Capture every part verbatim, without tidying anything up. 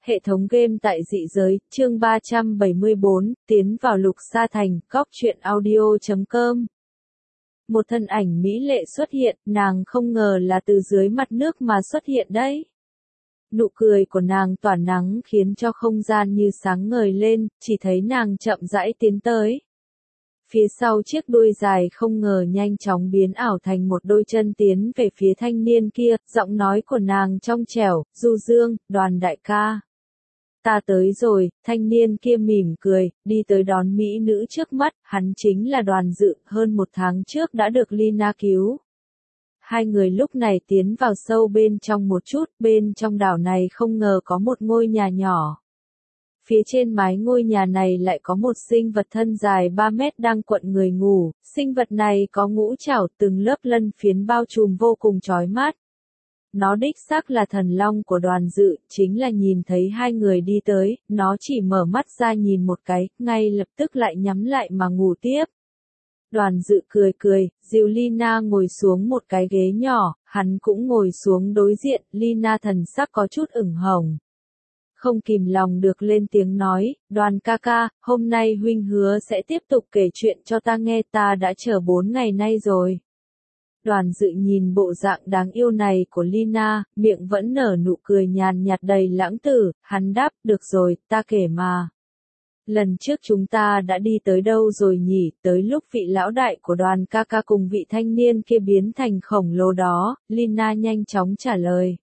Hệ thống game tại dị giới, chương ba trăm bảy mươi bốn, tiến vào Lục Sa Thành, góc truyện audio chấm com. Một thân ảnh mỹ lệ xuất hiện, nàng không ngờ là từ dưới mặt nước mà xuất hiện đấy. Nụ cười của nàng tỏa nắng khiến cho không gian như sáng ngời lên, chỉ thấy nàng chậm rãi tiến tới. Phía sau chiếc đuôi dài không ngờ nhanh chóng biến ảo thành một đôi chân tiến về phía thanh niên kia, giọng nói của nàng trong trẻo, du dương, Đoàn đại ca. Ta tới rồi, thanh niên kia mỉm cười, đi tới đón mỹ nữ trước mắt, hắn chính là Đoàn Dự, hơn một tháng trước đã được Lina cứu. Hai người lúc này tiến vào sâu bên trong một chút, bên trong đảo này không ngờ có một ngôi nhà nhỏ. Phía trên mái ngôi nhà này lại có một sinh vật thân dài ba mét đang quận người ngủ, sinh vật này có ngũ trảo từng lớp lân phiến bao trùm vô cùng chói mắt. Nó đích xác là thần long của Đoàn Dự, chính là nhìn thấy hai người đi tới, nó chỉ mở mắt ra nhìn một cái, ngay lập tức lại nhắm lại mà ngủ tiếp. Đoàn Dự cười cười, dìu Lina ngồi xuống một cái ghế nhỏ, hắn cũng ngồi xuống đối diện, Lina thần sắc có chút ửng hồng. Không kìm lòng được lên tiếng nói, Đoàn ca ca, hôm nay huynh hứa sẽ tiếp tục kể chuyện cho ta nghe, ta đã chờ bốn ngày nay rồi. Đoàn Dự nhìn bộ dạng đáng yêu này của Lina, miệng vẫn nở nụ cười nhàn nhạt đầy lãng tử, hắn đáp, được rồi, ta kể mà. Lần trước chúng ta đã đi tới đâu rồi nhỉ, tới lúc vị lão đại của Đoàn ca ca cùng vị thanh niên kia biến thành khổng lồ đó, Lina nhanh chóng trả lời.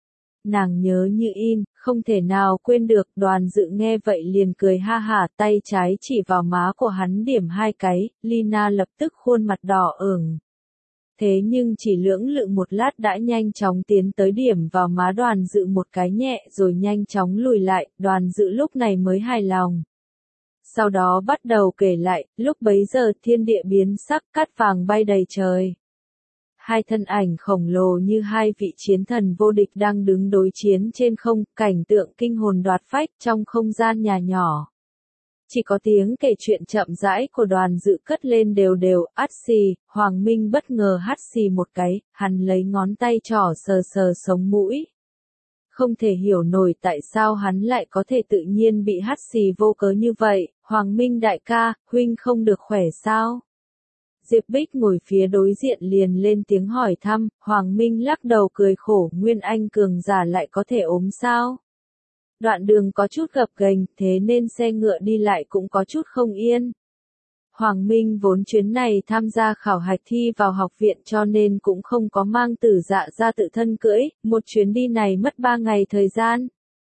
Nàng nhớ như in, không thể nào quên được, Đoàn Dự nghe vậy liền cười ha hả, tay trái chỉ vào má của hắn điểm hai cái, Lina lập tức khuôn mặt đỏ ửng. Thế nhưng chỉ lưỡng lự một lát đã nhanh chóng tiến tới điểm vào má Đoàn Dự một cái nhẹ rồi nhanh chóng lùi lại, Đoàn Dự lúc này mới hài lòng. Sau đó bắt đầu kể lại, lúc bấy giờ thiên địa biến sắc, cát vàng bay đầy trời. Hai thân ảnh khổng lồ như hai vị chiến thần vô địch đang đứng đối chiến trên không, cảnh tượng kinh hồn đoạt phách trong không gian nhà nhỏ. Chỉ có tiếng kể chuyện chậm rãi của Đoàn Dự cất lên đều đều, ắt xì, Hoàng Minh bất ngờ hắt xì một cái, hắn lấy ngón tay trỏ sờ sờ sống mũi. Không thể hiểu nổi tại sao hắn lại có thể tự nhiên bị hắt xì vô cớ như vậy, Hoàng Minh đại ca, huynh không được khỏe sao? Diệp Bích ngồi phía đối diện liền lên tiếng hỏi thăm, Hoàng Minh lắc đầu cười khổ, Nguyên Anh cường giả lại có thể ốm sao? Đoạn đường có chút gập ghềnh, thế nên xe ngựa đi lại cũng có chút không yên. Hoàng Minh vốn chuyến này tham gia khảo hạch thi vào học viện cho nên cũng không có mang Tử Dạ ra tự thân cưỡi, một chuyến đi này mất ba ngày thời gian.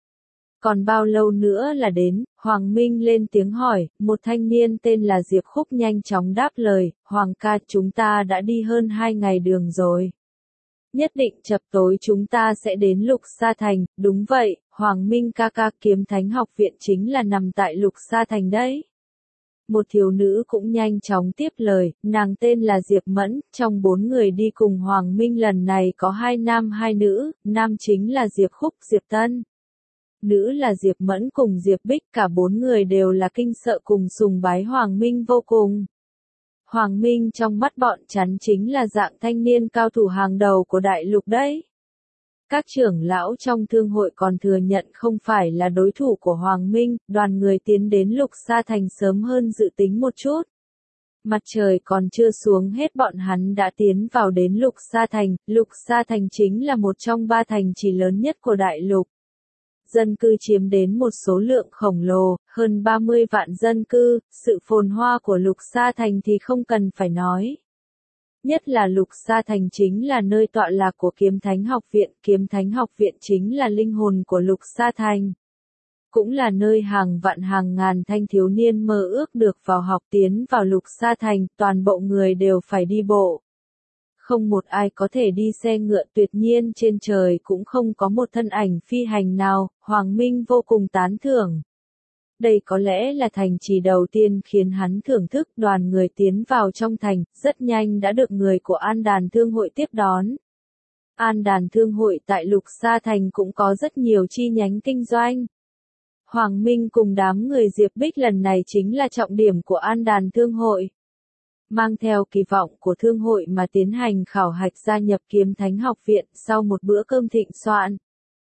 Còn bao lâu nữa là đến, Hoàng Minh lên tiếng hỏi, một thanh niên tên là Diệp Khúc nhanh chóng đáp lời, Hoàng ca chúng ta đã đi hơn hai ngày đường rồi. Nhất định chập tối chúng ta sẽ đến Lục Sa Thành, đúng vậy, Hoàng Minh ca ca, Kiếm Thánh học viện chính là nằm tại Lục Sa Thành đấy. Một thiếu nữ cũng nhanh chóng tiếp lời, nàng tên là Diệp Mẫn, trong bốn người đi cùng Hoàng Minh lần này có hai nam hai nữ, nam chính là Diệp Khúc, Diệp Tân. Nữ là Diệp Mẫn cùng Diệp Bích, cả bốn người đều là kinh sợ cùng sùng bái Hoàng Minh vô cùng. Hoàng Minh trong mắt bọn chắn chính là dạng thanh niên cao thủ hàng đầu của đại lục đấy. Các trưởng lão trong thương hội còn thừa nhận không phải là đối thủ của Hoàng Minh, đoàn người tiến đến Lục Sa Thành sớm hơn dự tính một chút. Mặt trời còn chưa xuống hết bọn hắn đã tiến vào đến Lục Sa Thành, Lục Sa Thành chính là một trong ba thành trì lớn nhất của đại lục. Dân cư chiếm đến một số lượng khổng lồ, hơn ba mươi vạn dân cư, sự phồn hoa của Lục Sa Thành thì không cần phải nói. Nhất là Lục Sa Thành chính là nơi tọa lạc của Kiếm Thánh học viện, Kiếm Thánh học viện chính là linh hồn của Lục Sa Thành. Cũng là nơi hàng vạn hàng ngàn thanh thiếu niên mơ ước được vào học tiến vào Lục Sa Thành, toàn bộ người đều phải đi bộ. Không một ai có thể đi xe ngựa, tuyệt nhiên trên trời cũng không có một thân ảnh phi hành nào, Hoàng Minh vô cùng tán thưởng. Đây có lẽ là thành trì đầu tiên khiến hắn thưởng thức, đoàn người tiến vào trong thành, rất nhanh đã được người của An Đàn Thương hội tiếp đón. An Đàn Thương hội tại Lục Sa Thành cũng có rất nhiều chi nhánh kinh doanh. Hoàng Minh cùng đám người Diệp Bích lần này chính là trọng điểm của An Đàn Thương hội. Mang theo kỳ vọng của thương hội mà tiến hành khảo hạch gia nhập Kiếm Thánh học viện sau một bữa cơm thịnh soạn.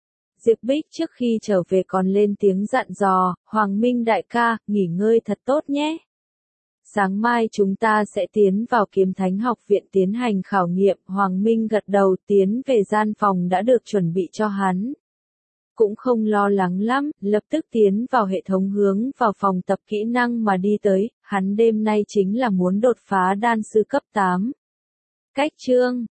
Diệp Bích trước khi trở về còn lên tiếng dặn dò, Hoàng Minh đại ca, nghỉ ngơi thật tốt nhé. Sáng mai chúng ta sẽ tiến vào Kiếm Thánh học viện tiến hành khảo nghiệm. Hoàng Minh gật đầu tiến về gian phòng đã được chuẩn bị cho hắn. Cũng không lo lắng lắm, lập tức tiến vào hệ thống hướng vào phòng tập kỹ năng mà đi tới, hắn đêm nay chính là muốn đột phá đan sư cấp tám. Cách chương